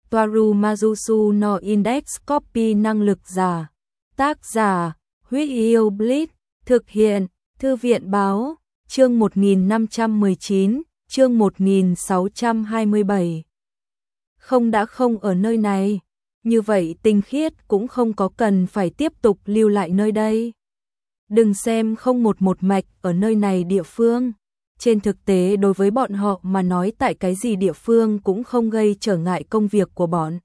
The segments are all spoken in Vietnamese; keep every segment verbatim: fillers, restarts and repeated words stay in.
Toaru Majusu no Index Copy năng lực giả. Tác giả, Huyết Yêu Blitz, thực hiện, Thư viện báo, chương một nghìn năm trăm mười chín, chương một nghìn sáu trăm hai mươi bảy. Không đã không ở nơi này, như vậy Tinh Khiết cũng không có cần phải tiếp tục lưu lại nơi đây. Đừng xem không một một mạch ở nơi này địa phương. Trên thực tế đối với bọn họ mà nói tại cái gì địa phương cũng không gây trở ngại công việc của bọn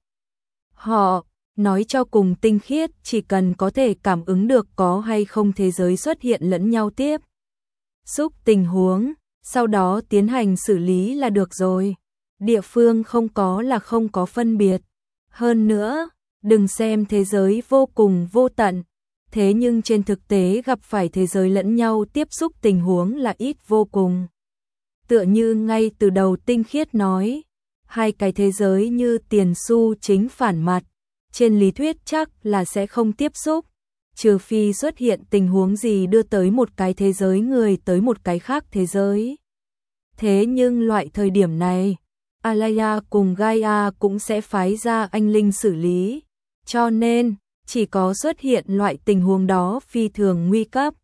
họ. Nói cho cùng Tinh Khiết chỉ cần có thể cảm ứng được có hay không thế giới xuất hiện lẫn nhau tiếp xúc tình huống, sau đó tiến hành xử lý là được rồi. Địa phương không có là không có phân biệt. Hơn nữa, đừng xem thế giới vô cùng vô tận, thế nhưng trên thực tế gặp phải thế giới lẫn nhau tiếp xúc tình huống là ít vô cùng. Tựa như ngay từ đầu Tinh Khiết nói, hai cái thế giới như tiền xu chính phản mặt, trên lý thuyết chắc là sẽ không tiếp xúc, trừ phi xuất hiện tình huống gì đưa tới một cái thế giới người tới một cái khác thế giới. Thế nhưng loại thời điểm này, Alaya cùng Gaia cũng sẽ phái ra anh linh xử lý, cho nên chỉ có xuất hiện loại tình huống đó phi thường nguy cấp.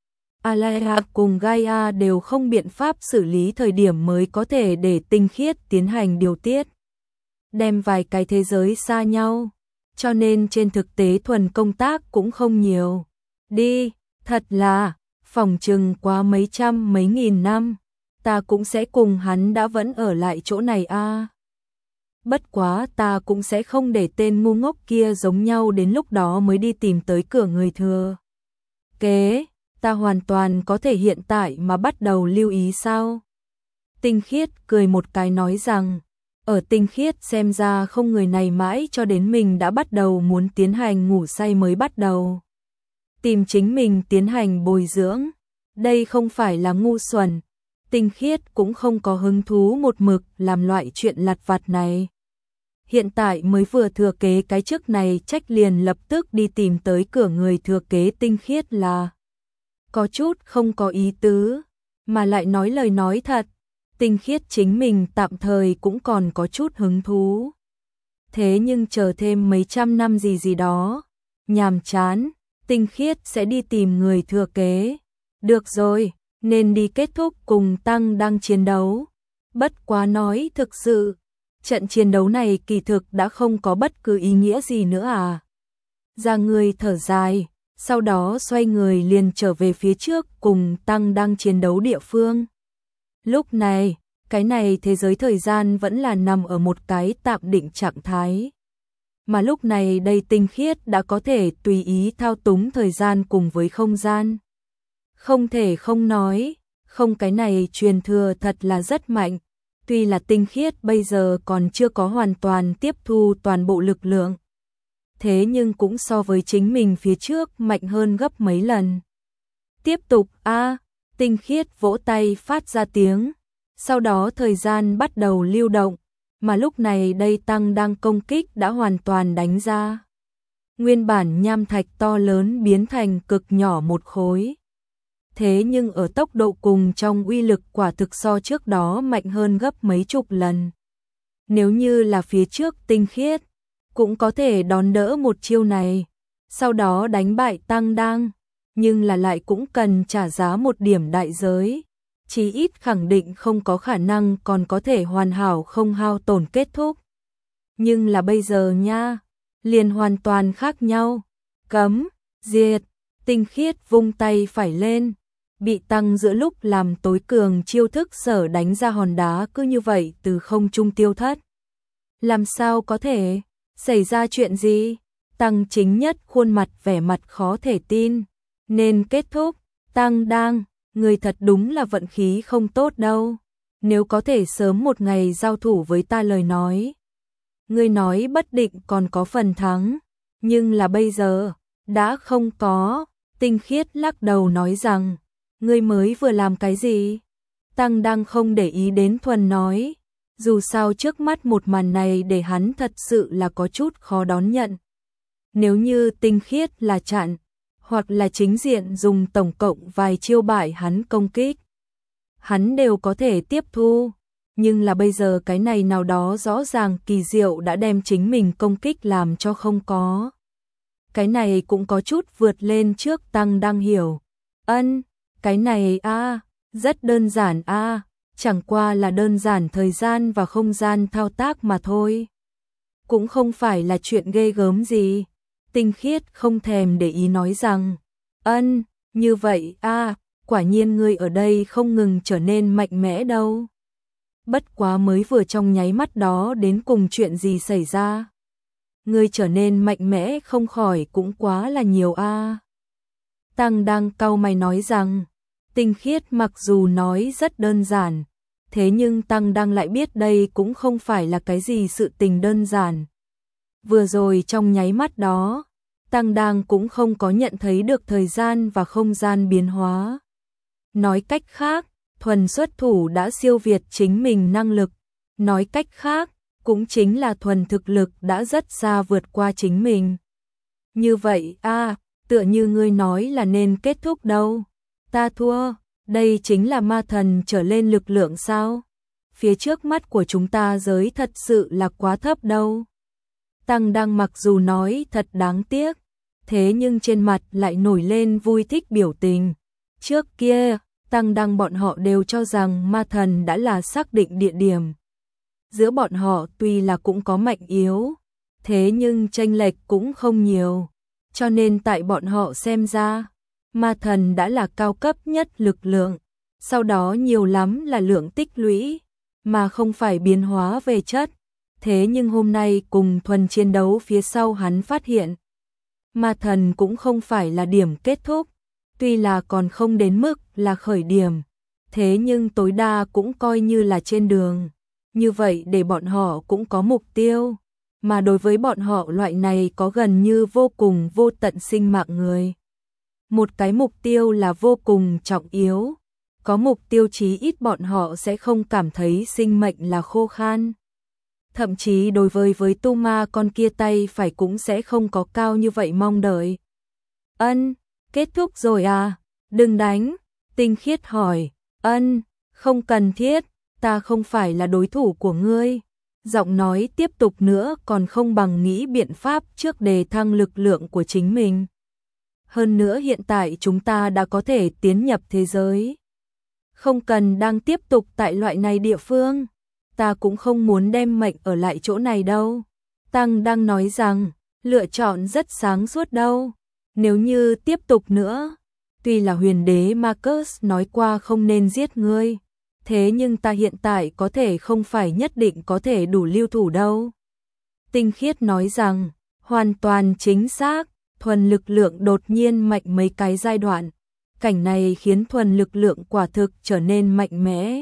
Alaya cùng Gaia đều không biện pháp xử lý thời điểm mới có thể để Tinh Khiết tiến hành điều tiết, đem vài cái thế giới xa nhau, cho nên trên thực tế thuần công tác cũng không nhiều. Đi, thật là, phỏng chừng quá mấy trăm mấy nghìn năm, ta cũng sẽ cùng hắn đã vẫn ở lại chỗ này a. À. Bất quá ta cũng sẽ không để tên ngu ngốc kia giống nhau đến lúc đó mới đi tìm tới cửa người thừa kế, ta hoàn toàn có thể hiện tại mà bắt đầu lưu ý sao. Tinh Khiết cười một cái nói rằng, ở Tinh Khiết xem ra không người này mãi cho đến mình đã bắt đầu muốn tiến hành ngủ say mới bắt đầu tìm chính mình tiến hành bồi dưỡng. Đây không phải là ngu xuẩn, Tinh Khiết cũng không có hứng thú một mực làm loại chuyện lặt vặt này. Hiện tại mới vừa thừa kế cái chức này trách liền lập tức đi tìm tới cửa người thừa kế Tinh Khiết là có chút không có ý tứ, mà lại nói lời nói thật, Tinh Khiết chính mình tạm thời cũng còn có chút hứng thú. Thế nhưng chờ thêm mấy trăm năm gì gì đó, nhàm chán, Tinh Khiết sẽ đi tìm người thừa kế. Được rồi, nên đi kết thúc cùng Tăng đang chiến đấu. Bất quá nói thực sự, trận chiến đấu này kỳ thực đã không có bất cứ ý nghĩa gì nữa à. Ra người thở dài, sau đó xoay người liền trở về phía trước cùng Tăng đang chiến đấu địa phương. Lúc này, cái này thế giới thời gian vẫn là nằm ở một cái tạm định trạng thái. Mà lúc này đây Tinh Khiết đã có thể tùy ý thao túng thời gian cùng với không gian. Không thể không nói, không cái này truyền thừa thật là rất mạnh. Tuy là Tinh Khiết bây giờ còn chưa có hoàn toàn tiếp thu toàn bộ lực lượng, thế nhưng cũng so với chính mình phía trước mạnh hơn gấp mấy lần. Tiếp tục a, à, Tinh Khiết vỗ tay phát ra tiếng, sau đó thời gian bắt đầu lưu động, mà lúc này đây Tăng đang công kích đã hoàn toàn đánh ra. Nguyên bản nham thạch to lớn biến thành cực nhỏ một khối. Thế nhưng ở tốc độ cùng trong uy lực quả thực so trước đó mạnh hơn gấp mấy chục lần. Nếu như là phía trước Tinh Khiết, cũng có thể đón đỡ một chiêu này, sau đó đánh bại Tăng đang, nhưng là lại cũng cần trả giá một điểm đại giới. Chí ít khẳng định không có khả năng còn có thể hoàn hảo không hao tổn kết thúc. Nhưng là bây giờ nha, liền hoàn toàn khác nhau. Cấm, diệt, Tinh Khiết vung tay phải lên, bị Tăng giữa lúc làm tối cường chiêu thức sở đánh ra hòn đá cứ như vậy từ không trung tiêu thất. Làm sao có thể? Xảy ra chuyện gì? Tăng chính nhất khuôn mặt vẻ mặt khó thể tin. Nên kết thúc, Tăng đang, người thật đúng là vận khí không tốt đâu. Nếu có thể sớm một ngày giao thủ với ta lời nói, ngươi nói bất định còn có phần thắng, nhưng là bây giờ, đã không có. Tinh Khiết lắc đầu nói rằng, ngươi mới vừa làm cái gì? Tăng đang không để ý đến thuần nói, dù sao trước mắt một màn này để hắn thật sự là có chút khó đón nhận. Nếu như Tinh Khiết là chặn, hoặc là chính diện dùng tổng cộng vài chiêu bại hắn công kích, hắn đều có thể tiếp thu. Nhưng là bây giờ cái này nào đó rõ ràng kỳ diệu đã đem chính mình công kích làm cho không có. Cái này cũng có chút vượt lên trước Tăng đang hiểu. Ân, cái này a, rất đơn giản a, chẳng qua là đơn giản thời gian và không gian thao tác mà thôi. Cũng không phải là chuyện ghê gớm gì. Tinh Khiết không thèm để ý nói rằng, ân, như vậy a, quả nhiên ngươi ở đây không ngừng trở nên mạnh mẽ đâu. Bất quá mới vừa trong nháy mắt đó đến cùng chuyện gì xảy ra. Ngươi trở nên mạnh mẽ không khỏi cũng quá là nhiều a. Tăng đang cau mày nói rằng, Tinh Khiết mặc dù nói rất đơn giản, thế nhưng Tăng đang lại biết đây cũng không phải là cái gì sự tình đơn giản. Vừa rồi trong nháy mắt đó, Tăng đang cũng không có nhận thấy được thời gian và không gian biến hóa. Nói cách khác, thuần xuất thủ đã siêu việt chính mình năng lực. Nói cách khác, cũng chính là thuần thực lực đã rất xa vượt qua chính mình. Như vậy a, tựa như ngươi nói là nên kết thúc đâu. Ta thua, đây chính là ma thần trở lên lực lượng sao? Phía trước mắt của chúng ta giới thật sự là quá thấp đâu. Tăng đang mặc dù nói thật đáng tiếc, thế nhưng trên mặt lại nổi lên vui thích biểu tình. Trước kia, Tăng đang bọn họ đều cho rằng ma thần đã là xác định địa điểm. Giữa bọn họ tuy là cũng có mạnh yếu, thế nhưng chênh lệch cũng không nhiều. Cho nên tại bọn họ xem ra, ma thần đã là cao cấp nhất lực lượng, sau đó nhiều lắm là lượng tích lũy, mà không phải biến hóa về chất. Thế nhưng hôm nay cùng thuần chiến đấu phía sau hắn phát hiện, ma thần cũng không phải là điểm kết thúc, tuy là còn không đến mức là khởi điểm, thế nhưng tối đa cũng coi như là trên đường. Như vậy để bọn họ cũng có mục tiêu, mà đối với bọn họ loại này có gần như vô cùng vô tận sinh mạng người. Một cái mục tiêu là vô cùng trọng yếu, có mục tiêu chí ít bọn họ sẽ không cảm thấy sinh mệnh là khô khan. Thậm chí đối với với tu ma con kia tay phải cũng sẽ không có cao như vậy mong đợi. Ân, kết thúc rồi à? Đừng đánh. Tinh Khiết hỏi. Ân, không cần thiết, ta không phải là đối thủ của ngươi. Giọng nói tiếp tục nữa còn không bằng nghĩ biện pháp trước đề thăng lực lượng của chính mình. Hơn nữa hiện tại chúng ta đã có thể tiến nhập thế giới. Không cần đang tiếp tục tại loại này địa phương. Ta cũng không muốn đem mệnh ở lại chỗ này đâu. Tăng đang nói rằng, lựa chọn rất sáng suốt đâu. Nếu như tiếp tục nữa, tuy là huyền đế Marcus nói qua không nên giết ngươi, thế nhưng ta hiện tại có thể không phải nhất định có thể đủ lưu thủ đâu. Tinh Khiết nói rằng, hoàn toàn chính xác, thuần lực lượng đột nhiên mạnh mấy cái giai đoạn. Cảnh này khiến thuần lực lượng quả thực trở nên mạnh mẽ.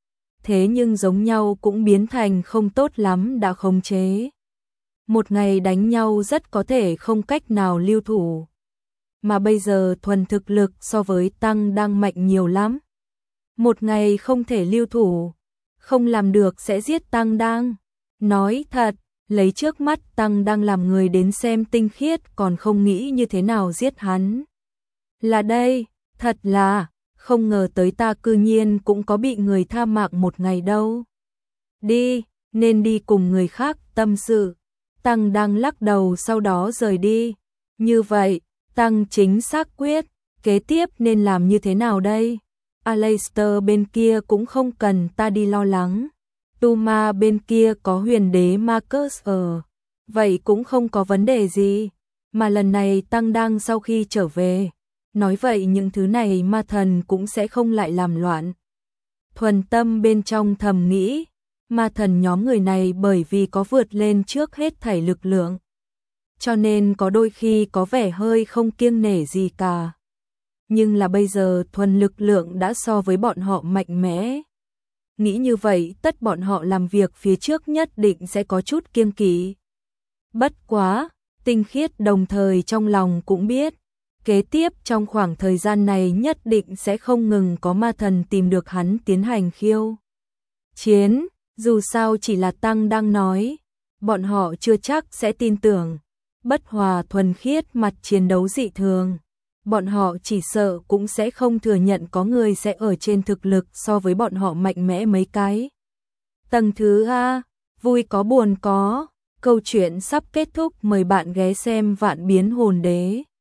Thế nhưng giống nhau cũng biến thành không tốt lắm đã khống chế. Một ngày đánh nhau rất có thể không cách nào lưu thủ. Mà bây giờ thuần thực lực so với Tăng đang mạnh nhiều lắm. Một ngày không thể lưu thủ, không làm được sẽ giết Tăng đang. Nói thật, lấy trước mắt Tăng đang làm người đến xem Tinh Khiết còn không nghĩ như thế nào giết hắn. Là đây, thật là, không ngờ tới ta cư nhiên cũng có bị người tha mạng một ngày đâu. Đi, nên đi cùng người khác tâm sự. Tăng đang lắc đầu sau đó rời đi. Như vậy, Tăng chính xác quyết, kế tiếp nên làm như thế nào đây? Aleister bên kia cũng không cần ta đi lo lắng. Tu Ma bên kia có huyền đế Marcus ở. Vậy cũng không có vấn đề gì. Mà lần này Tăng đang sau khi trở về. Nói vậy những thứ này ma thần cũng sẽ không lại làm loạn. Thuần Tâm bên trong thầm nghĩ. Ma thần nhóm người này bởi vì có vượt lên trước hết thảy lực lượng. Cho nên có đôi khi có vẻ hơi không kiêng nể gì cả. Nhưng là bây giờ thuần lực lượng đã so với bọn họ mạnh mẽ. Nghĩ như vậy tất bọn họ làm việc phía trước nhất định sẽ có chút kiêng kỵ. Bất quá, Tinh Khiết đồng thời trong lòng cũng biết. Kế tiếp trong khoảng thời gian này nhất định sẽ không ngừng có ma thần tìm được hắn tiến hành khiêu chiến. Dù sao chỉ là Tăng đang nói, bọn họ chưa chắc sẽ tin tưởng. Bất hòa thuần khiết mặt chiến đấu dị thường, bọn họ chỉ sợ cũng sẽ không thừa nhận có người sẽ ở trên thực lực so với bọn họ mạnh mẽ mấy cái. Tầng thứ A, vui có buồn có, câu chuyện sắp kết thúc, mời bạn ghé xem Vạn Biến Hồn Đế.